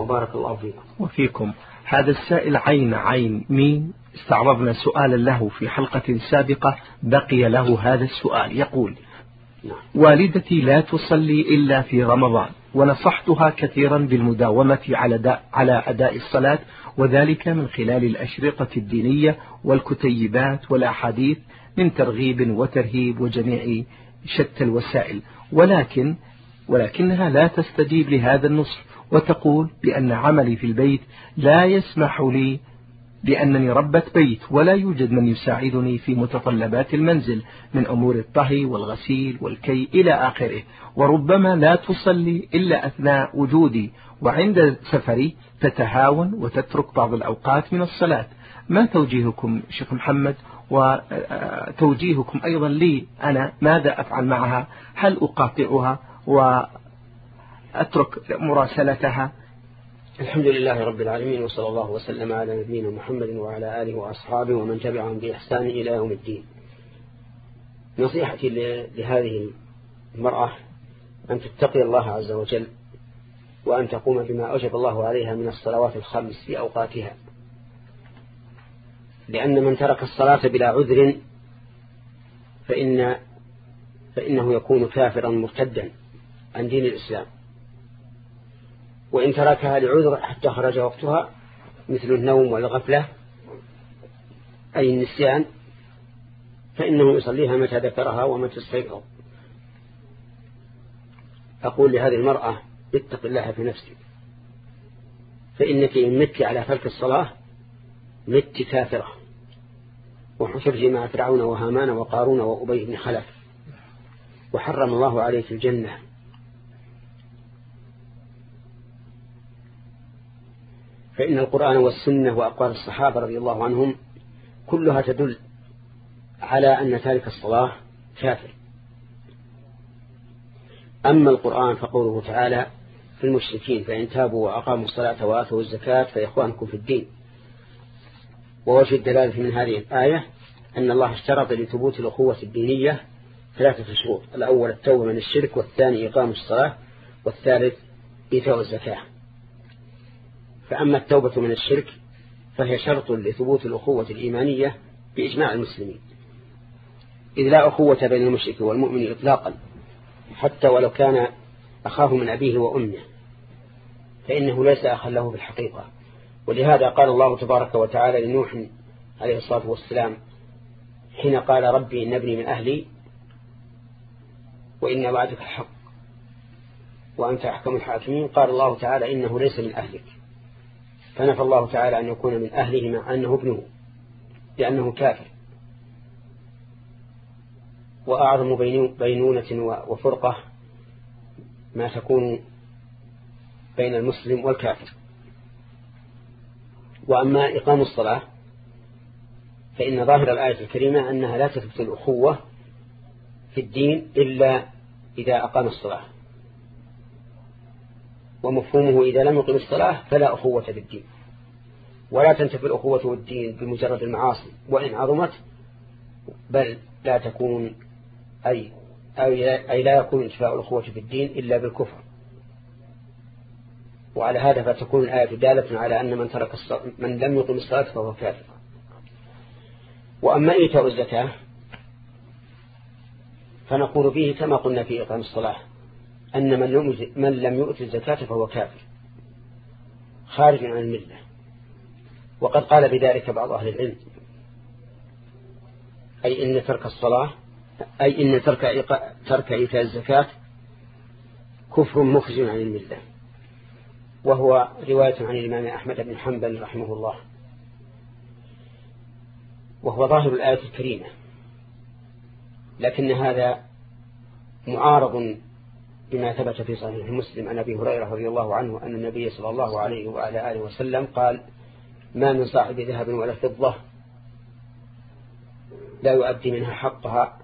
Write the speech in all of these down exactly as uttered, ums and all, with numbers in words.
وبارك الله فيكم. وفيكم. هذا السائل عين عين مين استعرضنا سؤالا له في حلقة سابقة بقي له هذا السؤال. يقول: نعم. والدتي لا تصلي إلا في رمضان، ونصحتها كثيرا بالمداومة على على أداء الصلاة، وذلك من خلال الأشرطة الدينية والكتيبات والأحاديث من ترغيب وترهيب وجميع شتى الوسائل، ولكن ولكنها لا تستجيب لهذا النصح، وتقول بأن عملي في البيت لا يسمح لي، لأنني ربة بيت ولا يوجد من يساعدني في متطلبات المنزل من أمور الطهي والغسيل والكي إلى آخره، وربما لا تصلي إلا أثناء وجودي، وعند سفري تتهاون وتترك بعض الأوقات من الصلاة. ما توجيهكم شيخ محمد، وتوجيهكم أيضا لي أنا، ماذا أفعل معها؟ هل أقاطعها وأترك مراسلتها؟ الحمد لله رب العالمين، وصلى الله وسلم على نبينا محمد وعلى آله وأصحابه ومن تبعهم بإحسان إلى يوم الدين. نصيحتي لهذه المرأة أن تتقي الله عز وجل، وأن تقوم بما أوجب الله عليها من الصلوات الخمس في أوقاتها، لأن من ترك الصلاة بلا عذر فإن فإنه يكون كافرا مرتدا عن دين الإسلام، وإن تركها لعذر حتى خرج وقتها مثل النوم والغفلة أي النسيان فإنه يصليها متى ذكرها ومتى استيقظ. أقول لهذه المرأة: اتق الله في نفسك، فإنك إن مت على ترك الصلاة مت كافرة، وحشرت مع فرعون وهامان وقارون وأبي بن خلف، وحرم الله عليك الجنة. فإن القرآن والسنة وأقوال الصحابة رضي الله عنهم كلها تدل على أن تارك الصلاة كافر. أما القرآن فقوله تعالى في المشركين: فإن تابوا وأقاموا الصلاة وآتوا الزكاة فإخوانكم في الدين. ووجه الدلالة من هذه الآية أن الله اشترط لثبوت الأخوة الدينية ثلاثة شروط: الأول التوبة من الشرك، والثاني إقام الصلاة، والثالث إيتاء الزكاة. فأما التوبة من الشرك فهي شرط لثبوت الأخوة الإيمانية بإجماع المسلمين، إذ لا أخوة بين المشرك والمؤمن إطلاقا، حتى ولو كان أخاه من أبيه وأمه، فإنه ليس أخا له بالحقيقة. ولهذا قال الله تبارك وتعالى لنوح عليه الصلاة والسلام حين قال: ربي إن ابني من أهلي وإن وعدك الحق وأنت أحكم الحاكمين، قال الله تعالى: إنه ليس من أهلك، فنفى الله تعالى أن يكون من أهله مع أنه ابنه لأنه كافر. وأعظم بينونة وفرقة ما تكون بين المسلم والكافر. وأما إقام الصلاة فإن ظاهر الآية الكريمة أنها لا تثبت الأخوة في الدين إلا إذا أقام الصلاة، ومفهومه إذا لم يقم الصلاة فلا أخوة في الدين، ولا تنتفي الأخوة في الدين بمجرد المعاصي وإن عظمت، بل لا تكون أي, أي, أي لا يكون انتفاء الأخوة في الدين إلا بالكفر. وعلى هذا فتكون الآية دالة على أن من ترك الصلاة من لم يقم الصلاة فهو كافر. وأما إيتاء الزكاة فنقول فيه كما قلنا في إقام الصلاة أن من لم يؤت الزكاة فهو كافر خارج عن الملة. وقد قال بذلك بعض أهل العلم، أي إن ترك الصلاة أي إن ترك ترك إيتاء الزكاة كفر مخرج عن الملة، وهو رواية عن الإمام أحمد بن حنبل رحمه الله، وهو ظاهر الآية الكريمة. لكن هذا معارض بما ثبت في صحيح مسلم عن أبي هريرة رضي الله عنه أن النبي صلى الله عليه وعلى آله وسلم قال: ما من صاحب ذهب ولا فضة لا يؤدي منها حقها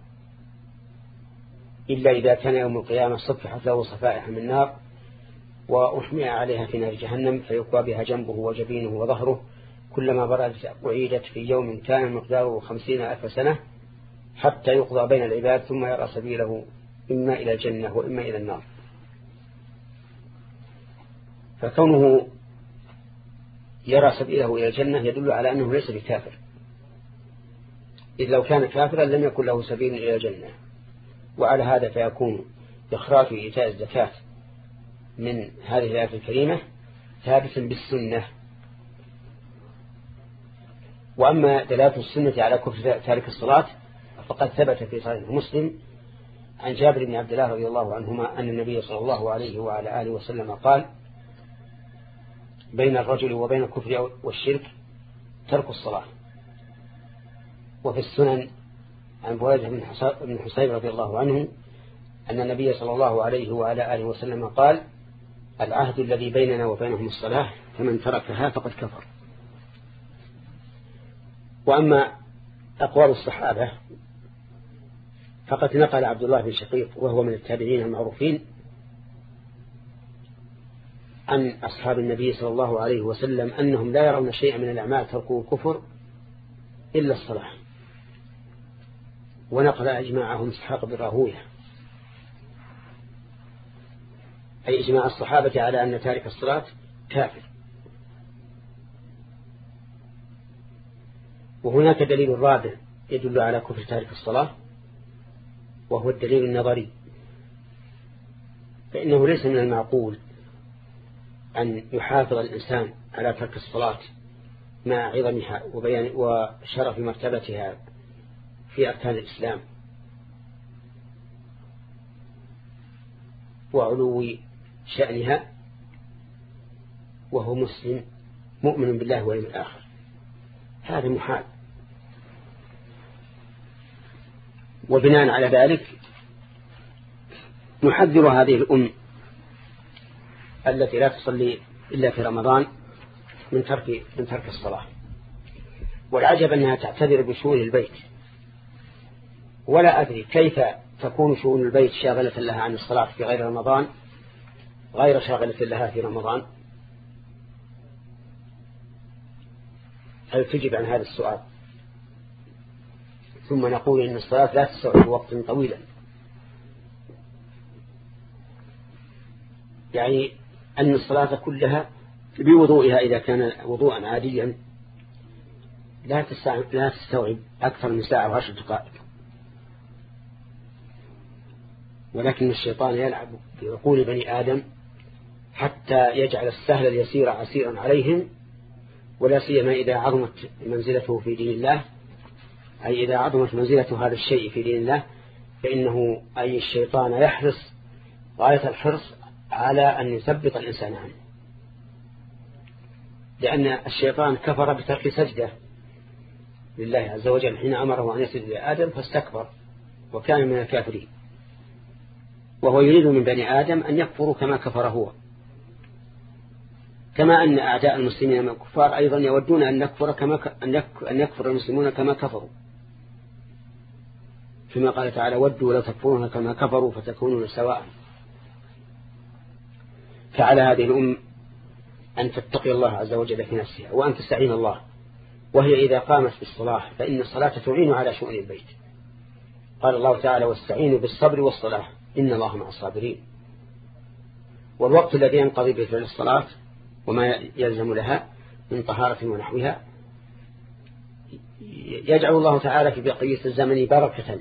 إلا إذا كان يوم القيامة صفحت له صفائح من نار وأحمئ عليها في نار جهنم، فيقوى بها جنبه وجبينه وظهره، كلما بردت أعيدت في يوم كان مقداره خمسين ألف سنة حتى يقضى بين العباد، ثم يرى سبيله إما إلى الجنة وإما إلى النار. فكونه يرى سبيله إلى الجنة يدل على أنه ليس بكافر، إذ لو كان كافرا لم يكن له سبيل إلى الجنة. وعلى هذا فيكون إخراج إيتاء الزكاة من هذه الآية الكريمة ثابتا بالسنة. وأما دلالة السنة على كفر تارك الصلاة فقد ثبت في صحيح مسلم عن جابر بن عبد الله رضي الله عنهما أن النبي صلى الله عليه وعلى آله وسلم قال: بين الرجل وبين الكفر والشرك ترك الصلاة. وفي السنن عن بريدة بن حصيب رضي الله عنه أن النبي صلى الله عليه وعلى آله وسلم قال: العهد الذي بيننا وبينهم الصلاة فمن تركها فقد كفر. وأما أقوال الصحابة فقد نقل عبد الله بن شقيق وهو من التابعين المعروفين عن أصحاب النبي صلى الله عليه وسلم أنهم لا يرون شيئا من الأعمال تركوا كفر إلا الصلاة. ونقل إجماعهم إسحاق بن راهويه، أي إجماع الصحابة على أن تارك الصلاة كافر. وهناك دليل رابع يدل على كفر تارك الصلاة، وهو الدليل النظري، فإنه ليس من المعقول أن يحافظ الإنسان على ترك الصلاة مع عظمها وبيان وشرف مرتبتها في أركان الإسلام وعلو شأنها وهو مسلم مؤمن بالله واليوم الآخر. هذا محال. وبناء على ذلك نحذر هذه الأم التي لا تصلي إلا في رمضان من ترك من ترك الصلاة. والعجب أنها تعتذر بشؤون البيت، ولا أدري كيف تكون شؤون البيت شاغلة لها عن الصلاة في غير رمضان غير شاغلة لها في رمضان. هل تجب عن هذا السؤال؟ ثم نقول إن الصلاة لا تستغرق وقتا طويلا، يعني أن الصلاة كلها بوضوئها إذا كان وضوءا عاديا لا تستوعب أكثر من ساعة وعشر دقائق. ولكن الشيطان يلعب بعقول بني آدم حتى يجعل السهل اليسير عسيرا عليهم، ولا سيما إذا عظمت منزلته في دين الله، أي إذا عظمت منزلة هذا الشيء في دين الله، فإنه أي الشيطان يحرص غاية الحرص على أن يثبط الإنسان عنه، لأن الشيطان كفر بترك سجدة لله عز وجل حين أمره أن يسجد لآدم فاستكبر وكان من الكافرين. وهو يريد من بني آدم أن يكفروا كما كفر هو، كما أن أعداء المسلمين من الكفار أيضا يودون أن يكفر كما ك... أن يكفر المسلمون كما كفروا، كما قال تعالى: ودوا لو تكفرون كما كفروا فتكونون سواء. فعلى هذه الأم أن تتقي الله عز وجل في نفسها وأن تستعين الله، وهي إذا قامت بالصلاة فإن الصلاة تعين على شؤون البيت. قال الله تعالى: واستعينوا بالصبر والصلاة إن الله مع الصابرين. والوقت الذي ينقضي به الصلاة وما يلزم لها من طهارة ونحوها يجعل الله تعالى في بقية الزمن بركة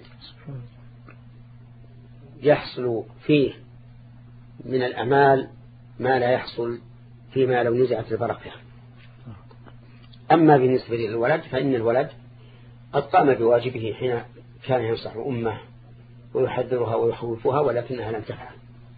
يحصل فيه من الأعمال ما لا يحصل فيما لو نزعت البركة. أما بالنسبة للولد فإن الولد قد قام بواجبه حين كان ينصح أمه ويحذرها ويخوفها، ولكنها لم تفعل.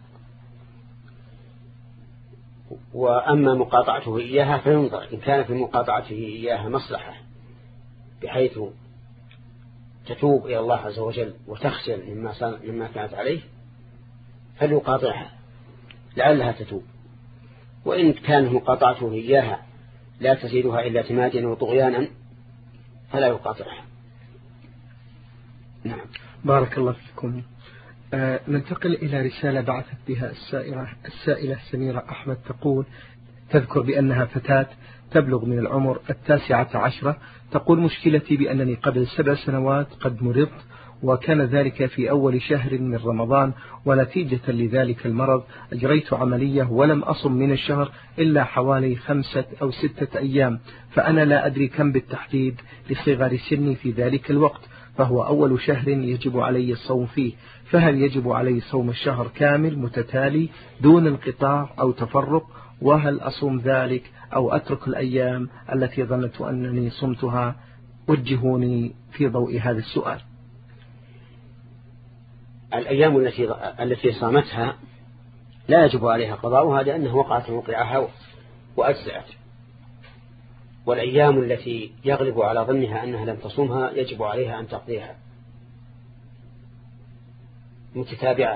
وأما مقاطعته إياها فينظر إن كان في مقاطعته إياها مصلحة بحيث تتوب إلى الله عز وجل وتخجل مما, مما كانت عليه فليقاطعها لعلها تتوب. وإن كان مقاطعته إياها لا تزيدها إلا اعتمادا وطغيانا فلا يقاطعها. نعم. بارك الله فيكم. آه ننتقل إلى رسالة بعثت بها السائلة السائلة سميرة أحمد، تقول تذكر بأنها فتاة تبلغ من العمر التاسعة عشرة. تقول: مشكلتي بأنني قبل سبع سنوات قد مرضت وكان ذلك في أول شهر من رمضان، ونتيجة لذلك المرض أجريت عملية ولم أصم من الشهر إلا حوالي خمسة أو ستة أيام، فأنا لا أدري كم بالتحديد لصغر سني في ذلك الوقت، فهو أول شهر يجب علي الصوم فيه، فهل يجب علي صوم الشهر كامل متتالي دون انقطاع أو تفرق؟ وهل أصوم ذلك أو أترك الأيام التي ظننت أنني صمتها؟ وجهوني في ضوء هذا السؤال. الأيام التي التي صامتها لا يجب عليها قضاؤها لأنها وقعت موقعها وأجزأت، والأيام التي يغلب على ظنها أنها لم تصومها يجب عليها أن تقضيها متتابعة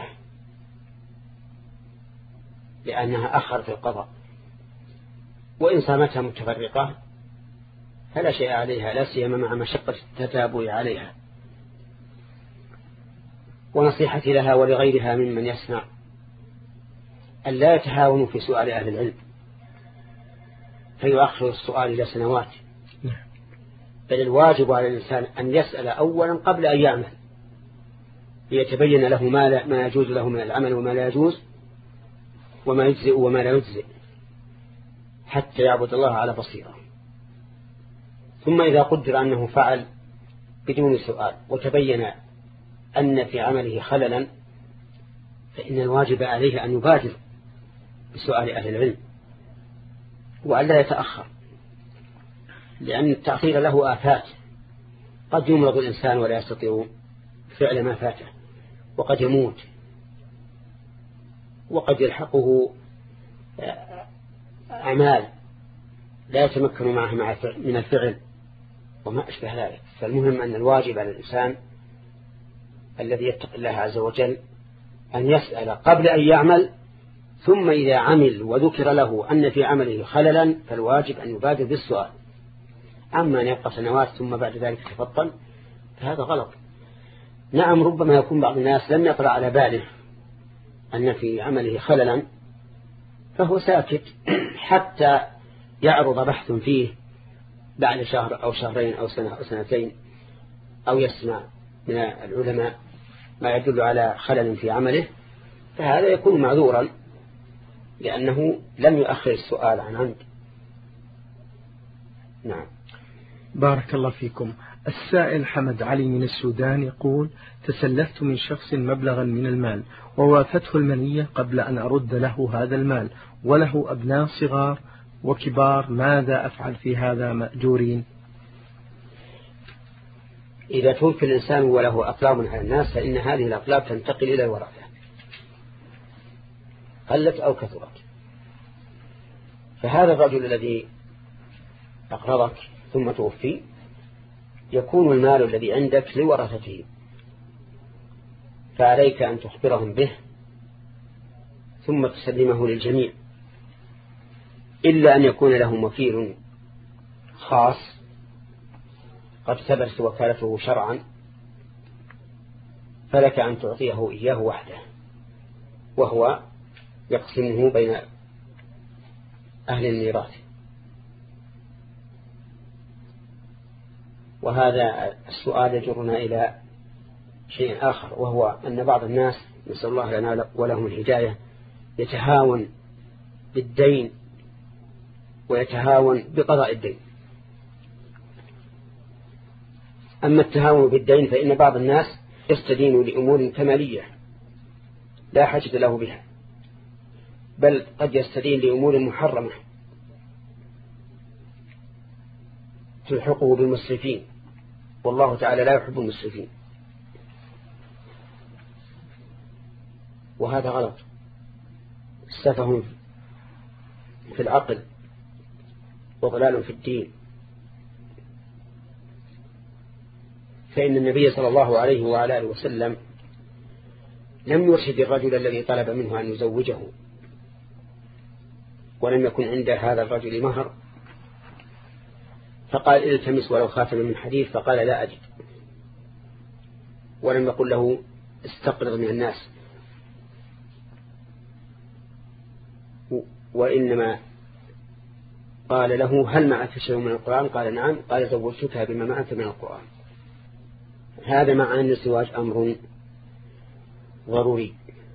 لأنها أخرت القضاء، وإن صامتها متفرقة فلا شيء عليها، لا سيما مع مشقة التتابع عليها. ونصيحتي لها ولغيرها ممن يسمع أن لا يتهاونوا في سؤال أهل العلم فيؤخر السؤال إلى سنوات، بل الواجب على الإنسان أن يسأل أولا قبل أن يعمل ليتبين له ما, لا ما يجوز له من العمل وما لا يجوز، وما يجزئ وما لا يجزئ، حتى يعبد الله على بصيرة. ثم إذا قدر أنه فعل بدون سؤال وتبين أن في عمله خللا، فإن الواجب عليه أن يبادر بسؤال أهل العلم وأن لا يتأخر، لأن التأخير له آفات، قد يمرض الإنسان ولا يستطيع فعل ما فاته، وقد يموت، وقد يلحقه أعمال لا يتمكن معها من الفعل وما أشبه ذلك. فالمهم أن الواجب على الإنسان الذي يتقي الله عز وجل أن يسأل قبل أن يعمل، ثم إذا عمل وذكر له أن في عمله خللا فالواجب أن يبادر بالسؤال. أما أن يبقى سنوات ثم بعد ذلك تفطن فهذا غلط. نعم، ربما يكون بعض الناس لم يطلع على باله أن في عمله خللا فهو ساكت حتى يعرض بحث فيه بعد شهر أو شهرين أو سنة أو سنتين، أو يسمع من العلماء ما يدل على خلل في عمله، فهذا يكون معذورا لأنه لم يؤخر السؤال عن عمد. نعم. بارك الله فيكم. السائل حمد علي من السودان يقول: تسلفت من شخص مبلغا من المال ووافته المنية قبل أن أرد له هذا المال، وله أبناء صغار وكبار، ماذا أفعل في هذا مأجورين؟ إذا توفي الإنسان وله أطلاب على الناس فإن هذه الأطلاب تنتقل إلى الورثة قلت أو كثرت. فهذا الرجل الذي أقرضك ثم توفي يكون المال الذي عندك لورثته، فعليك أن تخبرهم به ثم تسلمه للجميع، إلا أن يكون لهم وكيل خاص قد ثبت وكالته شرعا، فلك أن تعطيه إياه وحده وهو يقسمه بين أهل الميراث. وهذا السؤال يجرنا إلى شيء آخر، وهو أن بعض الناس نسأل الله لنا ولهم الهداية يتهاون بالدين ويتهاون بقضاء الدين. أما التهاون بالدين فإن بعض الناس يستدين لأمور كمالية لا حاجة له بها، بل قد يستدين لأمور محرمة تلحقه بالمسرفين، والله تعالى لا يحب المسرفين، وهذا غلط، سفه في العقل وضلال في الدين. فإن النبي صلى الله عليه وعلى آله وسلم لم يرشد الرجل الذي طلب منه أن يزوجه ولم يكن عند هذا الرجل مهر، فقال التمس ولو خاتم من حديد، فقال لا أجد، ولم يقل له استقرض من الناس، وإنما قال له هل معك شيء من القرآن؟ قال نعم. قال زوجتك بما معك من القرآن. هذا مع أن الزواج أمر ضروري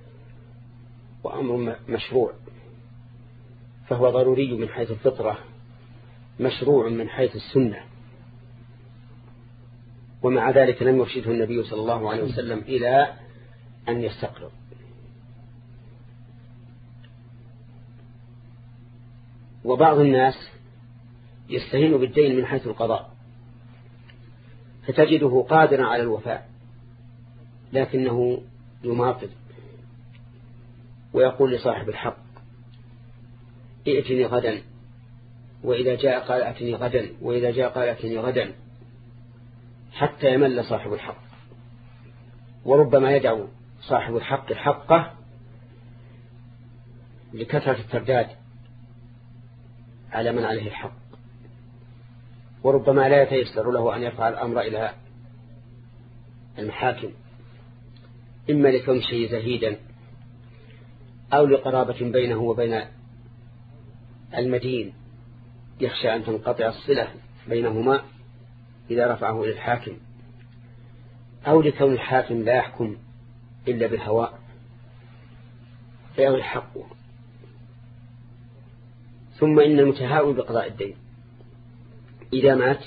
وأمر مشروع، فهو ضروري من حيث الفطرة، مشروع من حيث السنة، ومع ذلك لم يرشده النبي صلى الله عليه وسلم إلى أن يستقر. وبعض الناس يستهين بالدين من حيث القضاء، فتجده قادرا على الوفاء لكنه يماطل ويقول لصاحب الحق ائتني غدا، وإذا جاء قال ائتني غدا، وإذا جاء قال ائتني غدا، حتى يمل صاحب الحق. وربما يدعو صاحب الحق حقه لكثرة الترداد على من عليه الحق، وربما لا يتيسر له أن يرفع الأمر إلى المحاكم، إما لكون شيء زهيدا أو لقرابة بينه وبين المدين يخشى أن تنقطع الصلة بينهما إذا رفعه إلى الحاكم، أو لكون الحاكم لا يحكم إلا بالهواء فيغلب حقه. ثم إن المتهاون بقضاء الدين إذا مات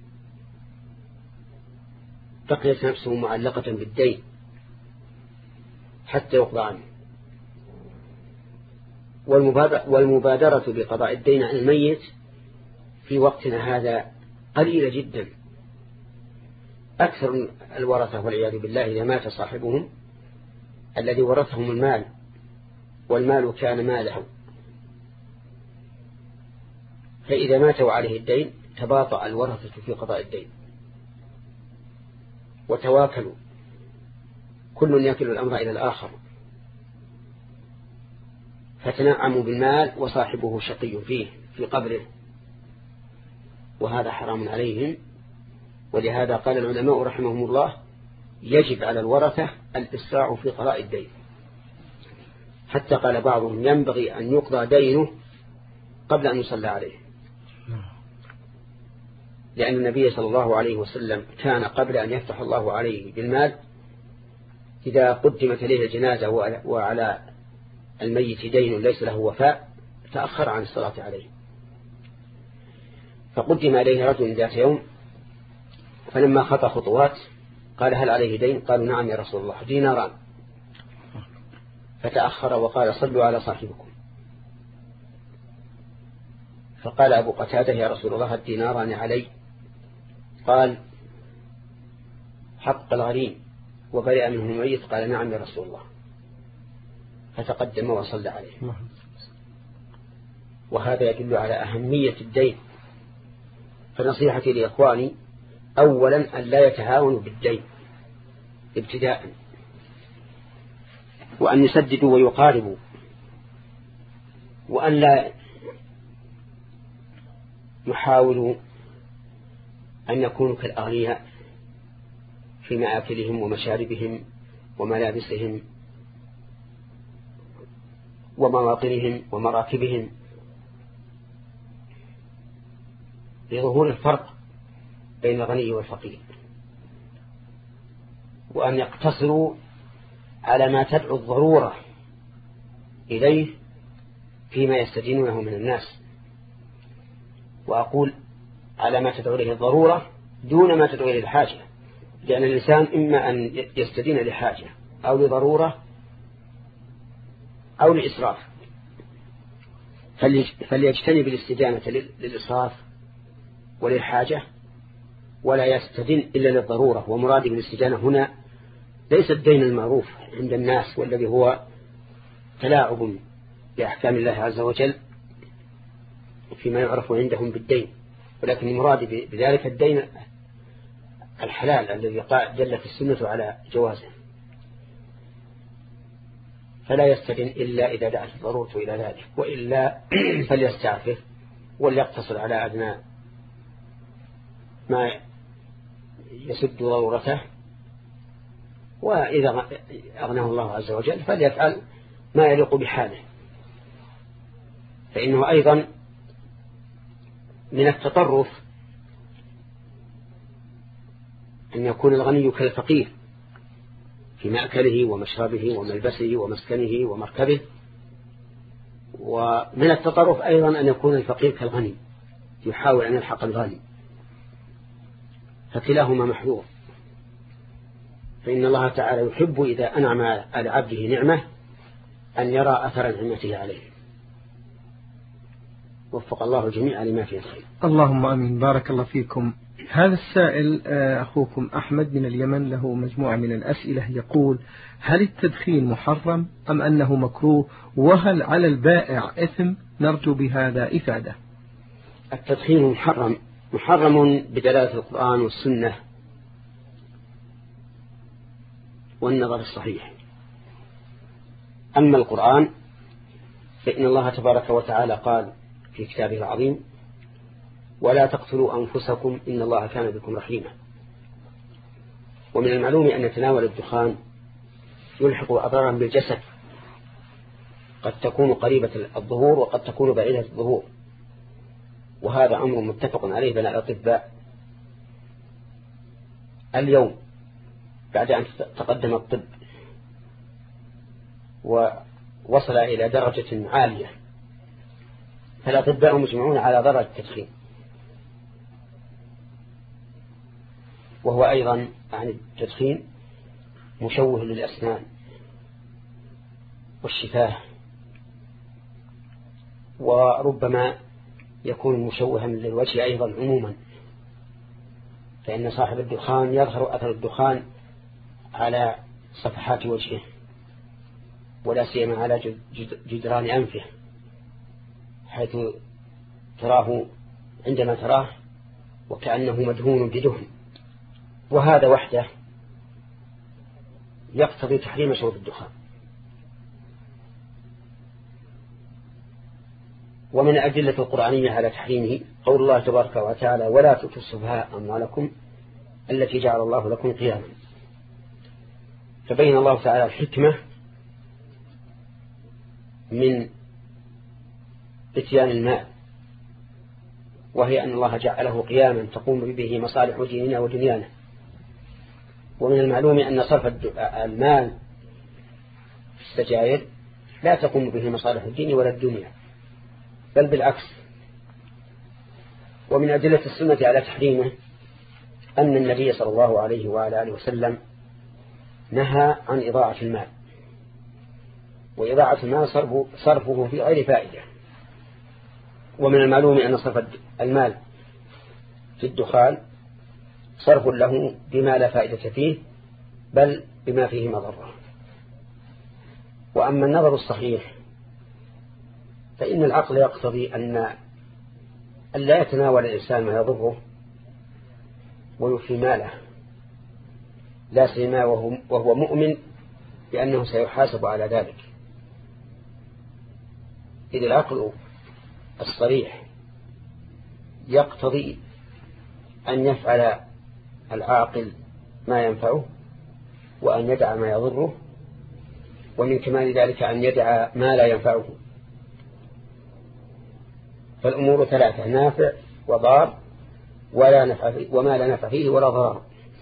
بقيت نفسه معلقة بالدين حتى يقضى عنه. والمبادرة بقضاء الدين عن الميت في وقتنا هذا قليلة جدا. أكثر الورثة والعياذ بالله إذا مات صاحبهم الذي ورثهم المال والمال كان ماله، فإذا ماتوا عليه الدين تباطأ الورثة في قضاء الدين وتواكلوا، كل يكل الأمر إلى الآخر، فتنعموا بالمال وصاحبه شقي فيه في قبره، وهذا حرام عليهم. ولهذا قال العلماء رحمهم الله يجب على الورثة الإسراع في قضاء الدين، حتى قال بعضهم ينبغي أن يقضى دينه قبل أن يصلى عليه، لأن النبي صلى الله عليه وسلم كان قبل أن يفتح الله عليه بالمال إذا قدمت إليه الجنازة وعلى الميت دين ليس له وفاء تأخر عن الصلاة عليه، فقدم إليه رجل ذات يوم فلما خطى خطوات قال هل عليه دين؟ قالوا نعم يا رسول الله ديناران، فتأخر وقال صلوا على صاحبكم. فقال أبو قتادة يا رسول الله الديناران علي؟ قال حق الغريم وبرئ منه الميت؟ قال نعم يا رسول الله، فتقدم وصلى عليه. وهذا يدل على أهمية الدين. فنصيحتي لإخواني أولا أن لا يتهاونوا بالدين ابتداء، وأن يسددوا ويقاربوا، وأن لا يحاولوا أن يكونوا كالأغنياء في مآكلهم ومشاربهم وملابسهم ومواطنهم ومراكبهم، لظهور الفرق بين الغني والفقير، وأن يقتصروا على ما تدعو الضرورة إليه فيما يستدينونه من الناس. وأقول على ما تدعو إليه الضرورة دون ما تدعو إليه الحاجة، لأن الإنسان إما أن يستدين لحاجة أو لضرورة أو لإسراف، فليجتنب الاستدانة للإسراف وللحاجة ولا يستدين إلا للضرورة. ومرادي بالاستدانة هنا ليس الدين المعروف عند الناس والذي هو تلاعب بأحكام الله عز وجل فيما يعرف عندهم بالدين، ولكن المراد بذلك الدين الحلال الذي دلت السنة على جوازه. فلا يستدين إلا إذا دعت الضرورة إلى ذلك، وإلا فليستعفف وليقتصر على أدنى ما يسد ضرورته، وإذا أغناه الله عز وجل فليفعل ما يليق بحاله، فإنه أيضا من التطرف أن يكون الغني كالفقير في مأكله ومشربه وملبسه ومسكنه ومركبه، ومن التطرف أيضا أن يكون الفقير كالغني يحاول أن يلحق الغني، فكلاهما محظور. فإن الله تعالى يحب إذا أنعم على عبده نعمة أن يرى أثر نعمته عليه. وفق الله الجميع لما فيه الخير. اللهم آمين. بارك الله فيكم. هذا السائل أخوكم أحمد من اليمن له مجموعة من الأسئلة، يقول: هل التدخين محرم أم أنه مكروه؟ وهل على البائع إثم؟ نرجو بهذا إفادة. التدخين محرم محرم بدلالة القرآن والسنة والنظر الصحيح. أما القرآن فإن الله تبارك وتعالى قال في كتابه العظيم: ولا تقتلوا أنفسكم إن الله كان بكم رحيما. ومن المعلوم أن تناول الدخان يلحق أضرارا بالجسد، قد تكون قريبة الظهور وقد تكون بعيدة الظهور، وهذا أمر متفق عليه بين الأطباء. اليوم بعد أن تقدم الطب ووصل إلى درجة عالية، فالأطباء مجمعون على ضرر التدخين، وهو أيضا عن التدخين مشوه للأسنان والشفاه، وربما يكون مشوها للوجه أيضا عموما، فإن صاحب الدخان يظهر أثر الدخان على صفحات وجهه، ولا سيما على جدران أنفه، حيث تراه عندما تراه وكأنه مدهون بدهن، وهذا وحده يقتضي تحريم شرب الدخان. ومن الأدلة القرآنية على تحريمه قول الله تبارك وتعالى: ولا تؤتوا السفهاء أموالكم التي جعل الله لكم قياما. فبين الله تعالى الحكمة من اتيان المال، وهي أن الله جعله قياما تقوم به مصالح ديننا ودنيانا. ومن المعلوم أن صرف المال في السجائر لا تقوم به مصالح الدين ولا الدنيا، بل بالعكس. ومن أدلة السنة على تحريمه أن النبي صلى الله عليه وعلى آله وسلم نهى عن إضاعة المال، وإضاعة المال صرفه في غير فائدة. ومن المعلوم أن صرف المال في الدخان صرف له بما لا فائدة فيه، بل بما فيه مضرة. وأما النظر الصحيح فإن العقل يقتضي أن لا يتناول الإنسان ما يضره ويفي ماله، لا سيما وهو مؤمن بأنه سيحاسب على ذلك، إذ العقل الصريح يقتضي أن يفعل العاقل ما ينفعه وأن يدع ما يضره، ومن كمال ذلك أن يدع ما لا ينفعه. فالأمور ثلاثة: نافع وضار ولا نفع فيه وما لا نفع فيه ولا ضرر.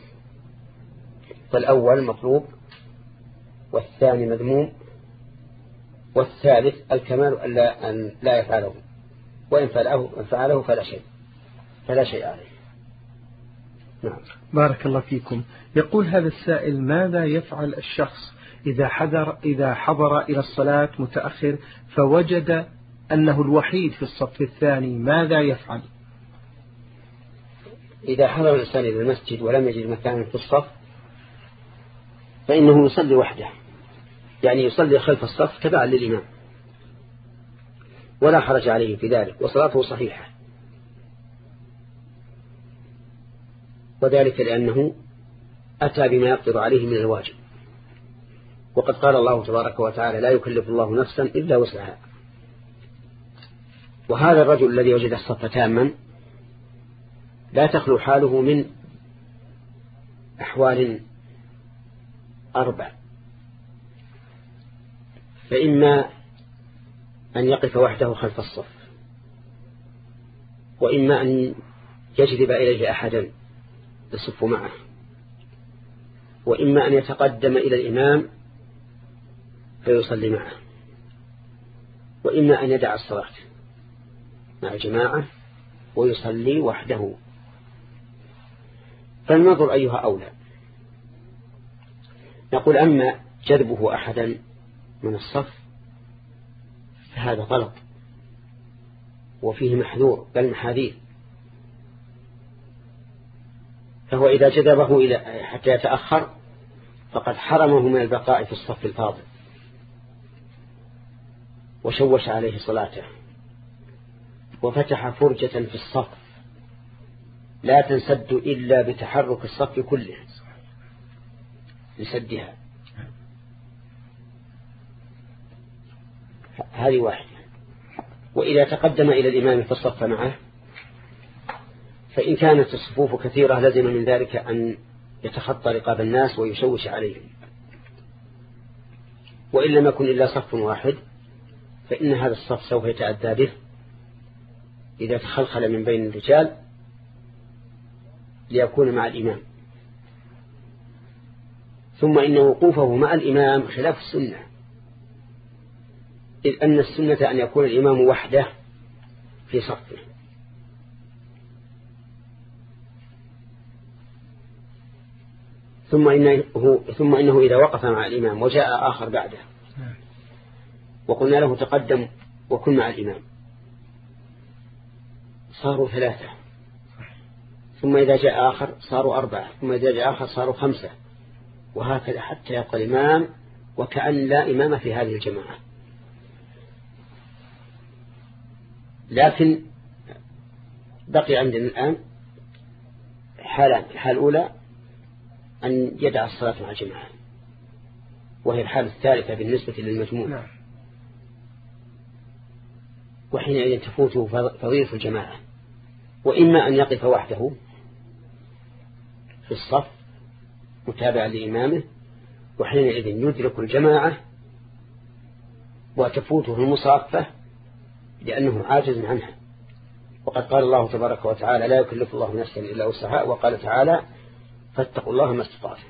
فالأول مطلوب، والثاني مذموم، والثالث الكمال أن لا يفعله، وإن فعله فلا شيء فلا شيء عليه. نعم. بارك الله فيكم. يقول هذا السائل: ماذا يفعل الشخص إذا حضر إذا حضر إلى الصلاة متأخر فوجد أنه الوحيد في الصف الثاني، ماذا يفعل؟ إذا حضر الإنسان إلى المسجد ولم يجد مكانا في الصف فإنه يصلي وحده، يعني يصلي خلف الصف تبعا للإمام، ولا حرج عليه في ذلك، وصلاته صحيحة، وذلك لأنه أتى بما يقدر عليه من الواجب. وقد قال الله تبارك وتعالى: لا يكلف الله نفسا إلا وسعها. وهذا الرجل الذي وجد الصف تاما لا تخلو حاله من أحوال أربع: فإما أن يقف وحده خلف الصف، وإما أن يجذب إليه أحدا يصف معه، وإما أن يتقدم إلى الإمام فيصلي معه، وإما أن يدع الصلاة مع الجماعة ويصلي وحده. فلننظر أيها أولى. نقول أما جذبه أحدا من الصف فهذا غلط وفيه محذور بل محاذير، فهو إذا جذبه إلى حتى يتأخر فقد حرمه من البقاء في الصف الفاضل وشوش عليه صلاته وفتح فرجة في الصف لا تنسد إلا بتحرك الصف كله لسدها. هذه واحدة. وإذا تقدم إلى الإمام فالصف معه فإن كانت الصفوف كثيرة لزم من ذلك أن يتخطى رقاب الناس ويشوش عليهم، وإن لم يكن إلا صف واحد فإن هذا الصف سوف يتأذى به إذا تخلخل من بين الرجال ليكون مع الإمام. ثم إن وقوفه مع الإمام خلاف السنة، إذ أن السنة أن يكون الإمام وحده في صفه، ثم إنه, ثم إنه إذا وقف مع الإمام وجاء آخر بعده وقلنا له تقدم وكن مع الإمام صاروا ثلاثة، ثم إذا جاء آخر صاروا أربعة، ثم إذا جاء آخر صاروا خمسة، وهكذا حتى يبقى الإمام وكأن لا إمام في هذه الجماعة. لكن بقي عندنا الآن حالان. الحالة الأولى أن يدع الصلاة مع الجماعة، وهي الحالة الثالثة بالنسبة للمجموع، وحينئذ تفوته فضيلة الجماعة. وإما أن يقف وحده في الصف متابعا لإمامه، وحينئذ يدرك الجماعة وتفوته المصافة لأنه عاجز عنها. وقد قال الله تبارك وتعالى لا يكلف الله نفسا إلا وسعها، وقال تعالى فاتقوا الله ما استطعتم.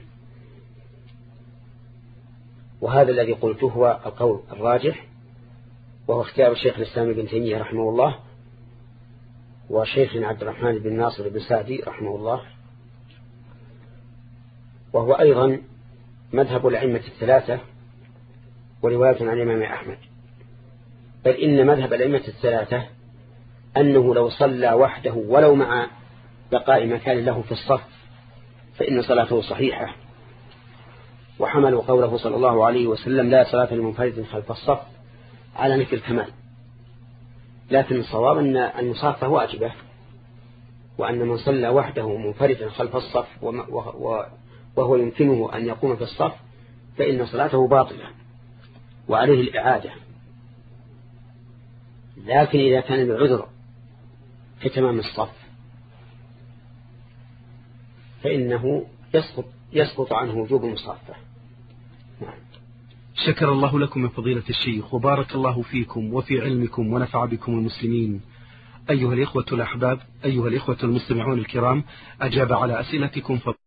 وهذا الذي قلته هو القول الراجح، وهو اختيار الشيخ الإسلام ابن تيمية رحمه الله وشيخنا عبد الرحمن بن ناصر بن سعدي رحمه الله، وهو أيضا مذهب الأئمة الثلاثة ورواية عن الإمام أحمد. بل إن مذهب الأئمة الثلاثة أنه لو صلى وحده ولو مع بقاء مكان له في الصف فإن صلاته صحيحة، وحملوا قوله صلى الله عليه وسلم لا صلاة لمنفرد خلف الصف على نفي الكمال. لكن الصواب أن المصافة واجبة، وأن من صلى وحده منفردا خلف الصف وهو يمكنه أن يقوم في الصف فإن صلاته باطلة وعليه الإعادة. لكن إذا كان العذر في تمام الصف فإنه يسقط, يسقط عنه وجوب المصافة. نعم. شكر الله لكم من فضيلة الشيخ وبارك الله فيكم وفي علمكم ونفع بكم المسلمين. أيها الإخوة الأحباب، أيها الإخوة المستمعون الكرام، أجاب على أسئلتكم